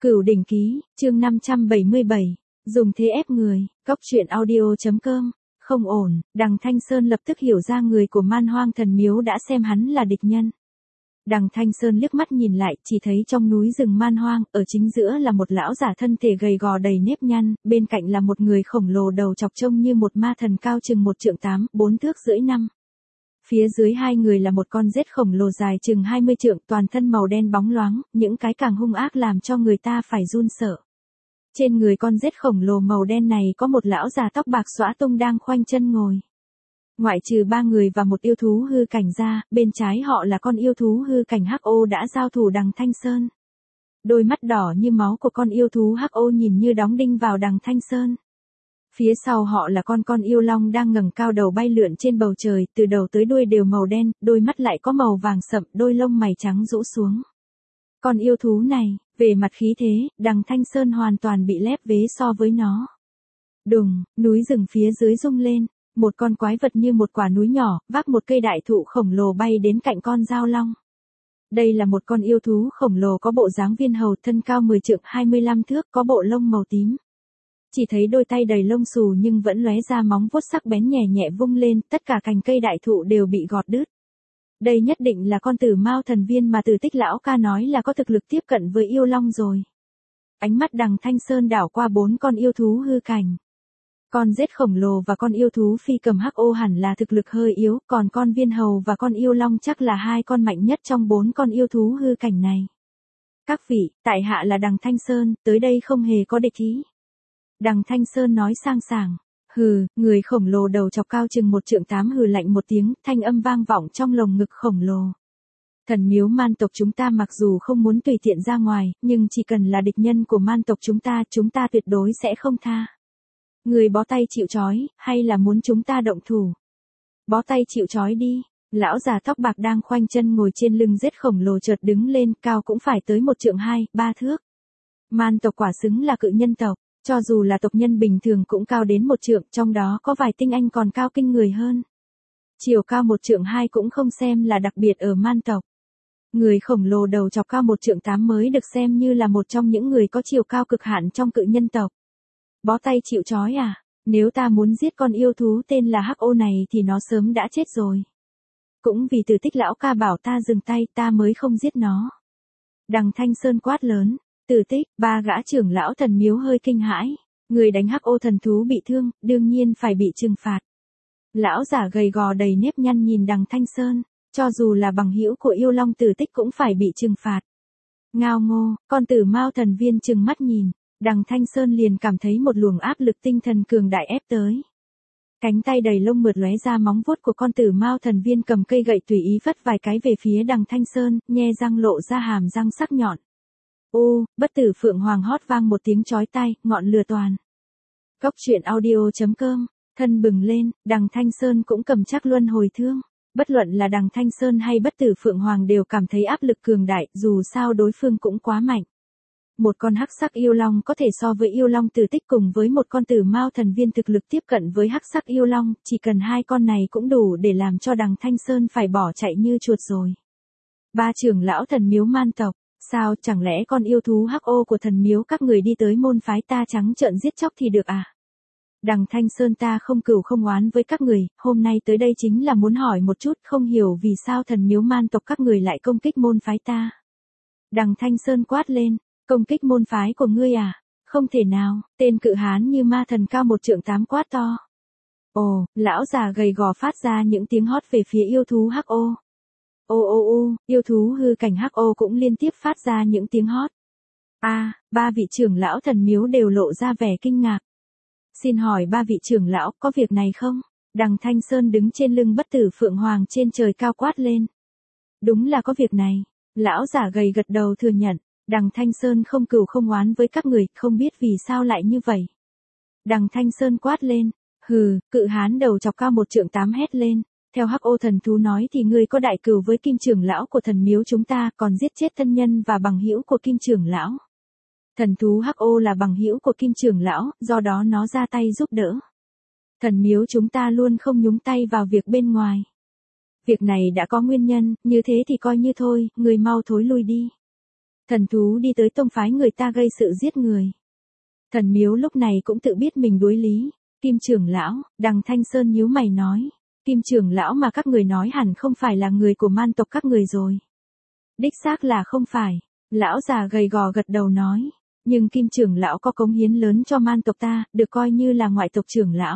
Cửu đỉnh ký, chương 577, dùng thế ép người, góc truyện audio.com, không ổn, Đằng Thanh Sơn lập tức hiểu ra người của Man Hoang Thần Miếu đã xem hắn là địch nhân. Đằng Thanh Sơn liếc mắt nhìn lại, chỉ thấy trong núi rừng Man Hoang, ở chính giữa là một lão giả thân thể gầy gò đầy nếp nhăn, bên cạnh là một người khổng lồ đầu chọc trông như một ma thần cao chừng 1,8 trượng 4,5 thước. Phía dưới hai người là một con rết khổng lồ dài chừng 20 trượng, toàn thân màu đen bóng loáng, những cái càng hung ác làm cho người ta phải run sợ. Trên người con rết khổng lồ màu đen này có một lão già tóc bạc xõa tung đang khoanh chân ngồi. Ngoại trừ ba người và một yêu thú hư cảnh ra, bên trái họ là con yêu thú hư cảnh hắc ô đã giao thủ Đằng Thanh Sơn. Đôi mắt đỏ như máu của con yêu thú hắc ô nhìn như đóng đinh vào Đằng Thanh Sơn. Phía sau họ là con yêu long đang ngẩng cao đầu bay lượn trên bầu trời, từ đầu tới đuôi đều màu đen, đôi mắt lại có màu vàng sậm, đôi lông mày trắng rũ xuống. Con yêu thú này, về mặt khí thế, Đằng Thanh Sơn hoàn toàn bị lép vế so với nó. Đùng, núi rừng phía dưới rung lên, một con quái vật như một quả núi nhỏ, vác một cây đại thụ khổng lồ bay đến cạnh con dao long. Đây là một con yêu thú khổng lồ có bộ dáng viên hầu, thân cao 10 trượng 25 thước, có bộ lông màu tím. Chỉ thấy đôi tay đầy lông xù nhưng vẫn lóe ra móng vuốt sắc bén nhẹ nhẹ vung lên, tất cả cành cây đại thụ đều bị gọt đứt. Đây nhất định là con Tử Mao thần viên mà Tử Tích lão ca nói là có thực lực tiếp cận với yêu long rồi. Ánh mắt Đằng Thanh Sơn đảo qua 4 con yêu thú hư cảnh. Con rết khổng lồ và con yêu thú phi cầm hắc ô hẳn là thực lực hơi yếu, còn con viên hầu và con yêu long chắc là hai con mạnh nhất trong 4 con yêu thú hư cảnh này. Các vị, tại hạ là Đằng Thanh Sơn, tới đây không hề có địch ý. Đằng Thanh Sơn nói sang sảng. Hừ, người khổng lồ đầu chọc cao chừng 1,8 trượng hừ lạnh một tiếng, thanh âm vang vọng trong lồng ngực khổng lồ. Thần miếu man tộc chúng ta mặc dù không muốn tùy tiện ra ngoài, nhưng chỉ cần là địch nhân của man tộc chúng ta tuyệt đối sẽ không tha. Người bó tay chịu trói, hay là muốn chúng ta động thủ? Bó tay chịu trói đi. Lão già tóc bạc đang khoanh chân ngồi trên lưng rết khổng lồ chợt đứng lên, cao cũng phải tới 1,2 trượng 3 thước. Man tộc quả xứng là cự nhân tộc. Cho dù là tộc nhân bình thường cũng cao đến 1 trượng, trong đó có vài tinh anh còn cao kinh người hơn. Chiều cao 1,2 trượng cũng không xem là đặc biệt ở man tộc. Người khổng lồ đầu chọc cao 1,8 trượng mới được xem như là một trong những người có chiều cao cực hạn trong cự nhân tộc. Bó tay chịu trói à? Nếu ta muốn giết con yêu thú tên là hắc ô này thì nó sớm đã chết rồi. Cũng vì Tử Tích lão ca bảo ta dừng tay ta mới không giết nó. Đằng Thanh Sơn quát lớn. Tử Tích, ba gã trưởng lão thần miếu hơi kinh hãi. Người đánh hắc ô thần thú bị thương, đương nhiên phải bị trừng phạt. Lão giả gầy gò đầy nếp nhăn nhìn Đằng Thanh Sơn, cho dù là bằng hữu của yêu long Tử Tích cũng phải bị trừng phạt. Ngao ngô, con Tử Mao thần viên trừng mắt nhìn, Đằng Thanh Sơn liền cảm thấy một luồng áp lực tinh thần cường đại ép tới. Cánh tay đầy lông mượt lóe ra móng vuốt của con Tử Mao thần viên cầm cây gậy tùy ý vất vài cái về phía Đằng Thanh Sơn, nhe răng lộ ra hàm răng sắc nhọn. Ô, bất tử phượng hoàng hót vang một tiếng chói tai, ngọn lửa toàn. Góc truyện audio.com, thân bừng lên, Đằng Thanh Sơn cũng cầm chắc luân hồi thương. Bất luận là Đằng Thanh Sơn hay bất tử phượng hoàng đều cảm thấy áp lực cường đại, dù sao đối phương cũng quá mạnh. Một con hắc sắc yêu long có thể so với yêu long Tử Tích cùng với một con Tử Mao thần viên thực lực tiếp cận với hắc sắc yêu long, chỉ cần hai con này cũng đủ để làm cho Đằng Thanh Sơn phải bỏ chạy như chuột rồi. Ba trưởng lão thần miếu man tộc. Sao, chẳng lẽ con yêu thú hắc ô của thần miếu các người đi tới môn phái ta trắng trợn giết chóc thì được à? Đằng Thanh Sơn ta không cừu không oán với các người, hôm nay tới đây chính là muốn hỏi một chút, không hiểu vì sao thần miếu man tộc các người lại công kích môn phái ta. Đằng Thanh Sơn quát lên, công kích môn phái của ngươi à? Không thể nào, tên cự hán như ma thần cao 1,8 trượng quát to. Ồ, lão già gầy gò phát ra những tiếng hót về phía yêu thú hắc ô. Ô, yêu thú hư cảnh hắc ô cũng liên tiếp phát ra những tiếng hót. Ba vị trưởng lão thần miếu đều lộ ra vẻ kinh ngạc. Xin hỏi ba vị trưởng lão có việc này không? Đằng Thanh Sơn đứng trên lưng bất tử phượng hoàng trên trời cao quát lên. Đúng là có việc này. Lão giả gầy gật đầu thừa nhận. Đằng Thanh Sơn không cừu không oán với các người, không biết vì sao lại như vậy. Đằng Thanh Sơn quát lên. Hừ, cự hán đầu chọc cao 1,8 trượng hét lên. Theo hắc ô thần thú nói thì ngươi có đại cừu với kim trưởng lão của thần miếu chúng ta, còn giết chết thân nhân và bằng hữu của kim trưởng lão. Thần thú hắc ô là bằng hữu của kim trưởng lão, do đó nó ra tay giúp đỡ. Thần miếu chúng ta luôn không nhúng tay vào việc bên ngoài. Việc này đã có nguyên nhân, như thế thì coi như thôi, ngươi mau thối lui đi. Thần thú đi tới tông phái người ta gây sự giết người. Thần miếu lúc này cũng tự biết mình đối lý. Kim trưởng lão, Đằng Thanh Sơn nhíu mày nói. Kim trưởng lão mà các người nói hẳn không phải là người của man tộc các người rồi. Đích xác là không phải. Lão già gầy gò gật đầu nói. Nhưng Kim trưởng lão có cống hiến lớn cho man tộc ta, được coi như là ngoại tộc trưởng lão.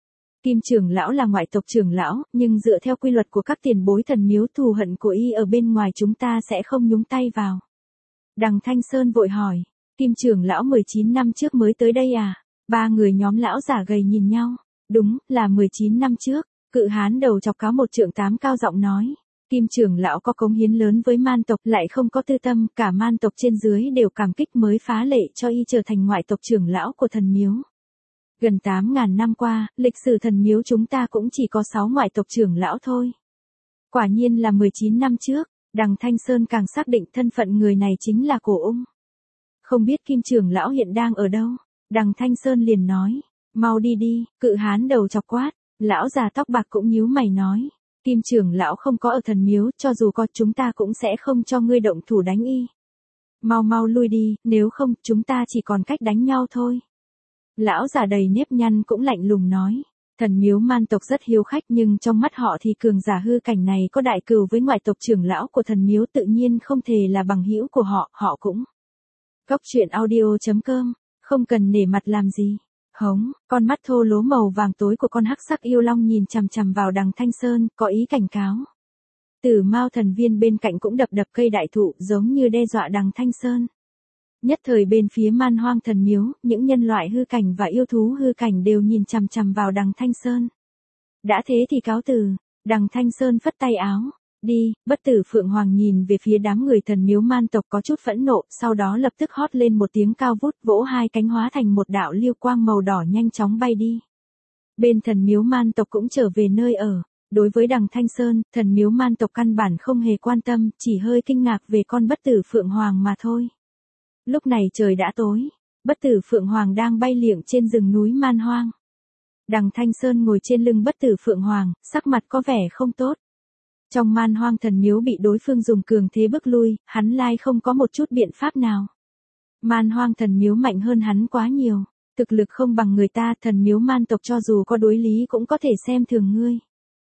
Kim trưởng lão là ngoại tộc trưởng lão, nhưng dựa theo quy luật của các tiền bối thần miếu, thù hận của y ở bên ngoài chúng ta sẽ không nhúng tay vào. Đằng Thanh Sơn vội hỏi. Kim trưởng lão 19 năm trước mới tới đây à? Ba người nhóm lão giả gầy nhìn nhau. Đúng, là 19 năm trước. Cự hán đầu chọc cáo 1 trượng 8 cao giọng nói. Kim trưởng lão có cống hiến lớn với man tộc, lại không có tư tâm, cả man tộc trên dưới đều cảm kích mới phá lệ cho y trở thành ngoại tộc trưởng lão của thần miếu. Gần 8.000 năm qua, lịch sử thần miếu chúng ta cũng chỉ có 6 ngoại tộc trưởng lão thôi. Quả nhiên là 19 năm trước, Đằng Thanh Sơn càng xác định thân phận người này chính là Cổ Ung. Không biết Kim trưởng lão hiện đang ở đâu? Đằng Thanh Sơn liền nói. Mau đi đi, cự hán đầu chọc quát. Lão già tóc bạc cũng nhíu mày nói. Kim trưởng lão không có ở thần miếu, cho dù có chúng ta cũng sẽ không cho ngươi động thủ đánh y. Mau mau lui đi, nếu không chúng ta chỉ còn cách đánh nhau thôi. Lão già đầy nếp nhăn cũng lạnh lùng nói. Thần miếu man tộc rất hiếu khách, nhưng trong mắt họ thì cường giả hư cảnh này có đại cừu với ngoại tộc trưởng lão của thần miếu, tự nhiên không thể là bằng hữu của họ, họ cũng. Cốc truyện audio.com, không cần nể mặt làm gì. Hống, con mắt thô lố màu vàng tối của con hắc sắc yêu long nhìn chằm chằm vào Đằng Thanh Sơn, có ý cảnh cáo. Tử Mao thần viên bên cạnh cũng đập đập cây đại thụ, giống như đe dọa Đằng Thanh Sơn. Nhất thời bên phía man hoang thần miếu, những nhân loại hư cảnh và yêu thú hư cảnh đều nhìn chằm chằm vào Đằng Thanh Sơn. Đã thế thì cáo từ. Đằng Thanh Sơn phất tay áo. Đi. Bất Tử Phượng Hoàng nhìn về phía đám người thần miếu man tộc có chút phẫn nộ, sau đó lập tức hót lên một tiếng cao vút, vỗ hai cánh hóa thành một đạo lưu quang màu đỏ nhanh chóng bay đi. Bên thần miếu man tộc cũng trở về nơi ở. Đối với Đằng Thanh Sơn, thần miếu man tộc căn bản không hề quan tâm, chỉ hơi kinh ngạc về con Bất Tử Phượng Hoàng mà thôi. Lúc này trời đã tối, Bất Tử Phượng Hoàng đang bay liệng trên rừng núi man hoang. Đằng Thanh Sơn ngồi trên lưng Bất Tử Phượng Hoàng, sắc mặt có vẻ không tốt. Trong man hoang thần miếu bị đối phương dùng cường thế bức lui, hắn lai không có một chút biện pháp nào. Man hoang thần miếu mạnh hơn hắn quá nhiều, thực lực không bằng người ta, thần miếu man tộc cho dù có đối lý cũng có thể xem thường ngươi.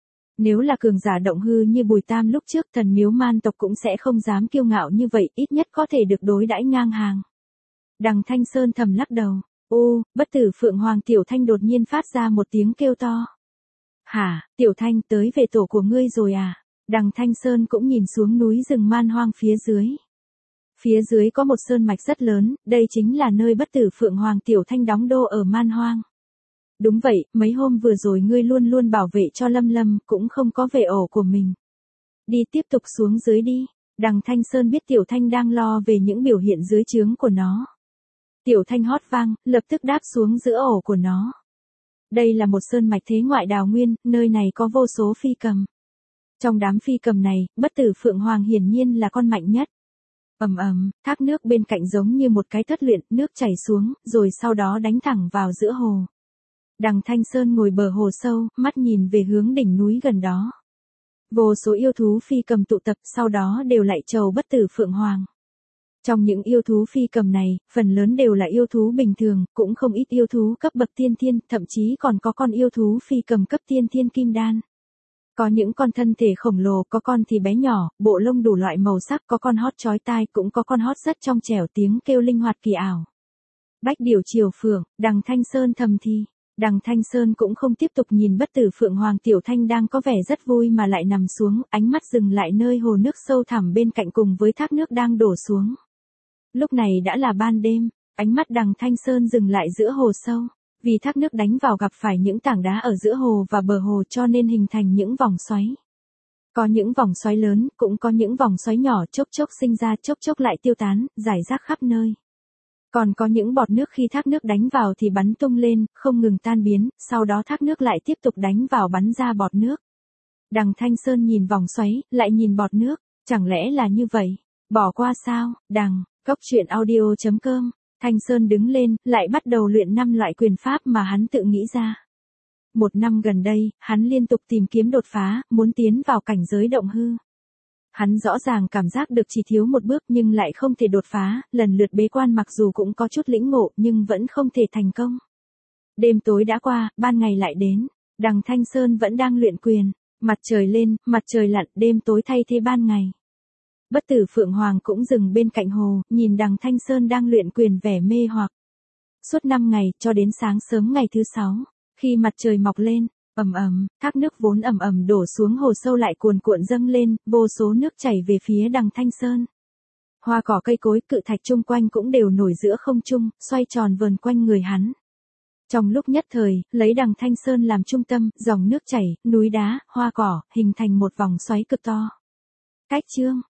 Nếu là cường giả động hư như Bùi Tam lúc trước, thần miếu man tộc cũng sẽ không dám kiêu ngạo như vậy, ít nhất có thể được đối đãi ngang hàng. Đằng Thanh Sơn thầm lắc đầu. Ô, Bất Tử Phượng Hoàng Tiểu Thanh đột nhiên phát ra một tiếng kêu to. Hả, Tiểu Thanh tới về tổ của ngươi rồi à? Đằng Thanh Sơn cũng nhìn xuống núi rừng man hoang phía dưới. Phía dưới có một sơn mạch rất lớn, đây chính là nơi Bất Tử Phượng Hoàng Tiểu Thanh đóng đô ở man hoang. Đúng vậy, mấy hôm vừa rồi ngươi luôn luôn bảo vệ cho Lâm Lâm, cũng không có về ổ của mình. Đi tiếp tục xuống dưới đi. Đằng Thanh Sơn biết Tiểu Thanh đang lo về những biểu hiện dưới trướng của nó. Tiểu Thanh hót vang, lập tức đáp xuống giữa ổ của nó. Đây là một sơn mạch thế ngoại đào nguyên, nơi này có vô số phi cầm. Trong đám phi cầm này, Bất Tử Phượng Hoàng hiển nhiên là con mạnh nhất. Ầm ầm, thác nước bên cạnh giống như một cái thất luyện, nước chảy xuống, rồi sau đó đánh thẳng vào giữa hồ. Đằng Thanh Sơn ngồi bờ hồ sâu, mắt nhìn về hướng đỉnh núi gần đó. Vô số yêu thú phi cầm tụ tập, sau đó đều lạy chầu Bất Tử Phượng Hoàng. Trong những yêu thú phi cầm này, phần lớn đều là yêu thú bình thường, cũng không ít yêu thú cấp bậc tiên thiên, thậm chí còn có con yêu thú phi cầm cấp tiên thiên kim đan. Có những con thân thể khổng lồ, có con thì bé nhỏ, bộ lông đủ loại màu sắc, có con hót chói tai, cũng có con hót rất trong trẻo, tiếng kêu linh hoạt kỳ ảo. Bách điểu triều phượng, Đằng Thanh Sơn thầm thì. Đằng Thanh Sơn cũng không tiếp tục nhìn Bất Tử Phượng Hoàng Tiểu Thanh đang có vẻ rất vui mà lại nằm xuống, ánh mắt dừng lại nơi hồ nước sâu thẳm bên cạnh cùng với thác nước đang đổ xuống. Lúc này đã là ban đêm, ánh mắt Đằng Thanh Sơn dừng lại giữa hồ sâu, vì thác nước đánh vào gặp phải những tảng đá ở giữa hồ và bờ hồ cho nên hình thành những vòng xoáy. Có những vòng xoáy lớn, cũng có những vòng xoáy nhỏ, chốc chốc sinh ra, chốc chốc lại tiêu tán, rải rác khắp nơi. Còn có những bọt nước khi thác nước đánh vào thì bắn tung lên, không ngừng tan biến, sau đó thác nước lại tiếp tục đánh vào bắn ra bọt nước. Đằng Thanh Sơn nhìn vòng xoáy, lại nhìn bọt nước, chẳng lẽ là như vậy? Bỏ qua sao? Cốc truyện audio.com. Thanh Sơn đứng lên, lại bắt đầu luyện 5 loại quyền pháp mà hắn tự nghĩ ra. Một năm gần đây, hắn liên tục tìm kiếm đột phá, muốn tiến vào cảnh giới động hư. Hắn rõ ràng cảm giác được chỉ thiếu một bước nhưng lại không thể đột phá, lần lượt bế quan mặc dù cũng có chút lĩnh ngộ nhưng vẫn không thể thành công. Đêm tối đã qua, ban ngày lại đến, Đằng Thanh Sơn vẫn đang luyện quyền, mặt trời lên, mặt trời lặn, đêm tối thay thế ban ngày. Bất Tử Phượng Hoàng cũng dừng bên cạnh hồ, nhìn Đằng Thanh Sơn đang luyện quyền vẻ mê hoặc. Suốt 5 ngày, cho đến sáng sớm ngày thứ 6, khi mặt trời mọc lên, ầm ầm, thác nước vốn ầm ầm đổ xuống hồ sâu lại cuồn cuộn dâng lên, vô số nước chảy về phía Đằng Thanh Sơn. Hoa cỏ cây cối, cự thạch chung quanh cũng đều nổi giữa không trung, xoay tròn vờn quanh người hắn. Trong lúc nhất thời, lấy Đằng Thanh Sơn làm trung tâm, dòng nước chảy, núi đá, hoa cỏ, hình thành một vòng xoáy cực to. Cách chương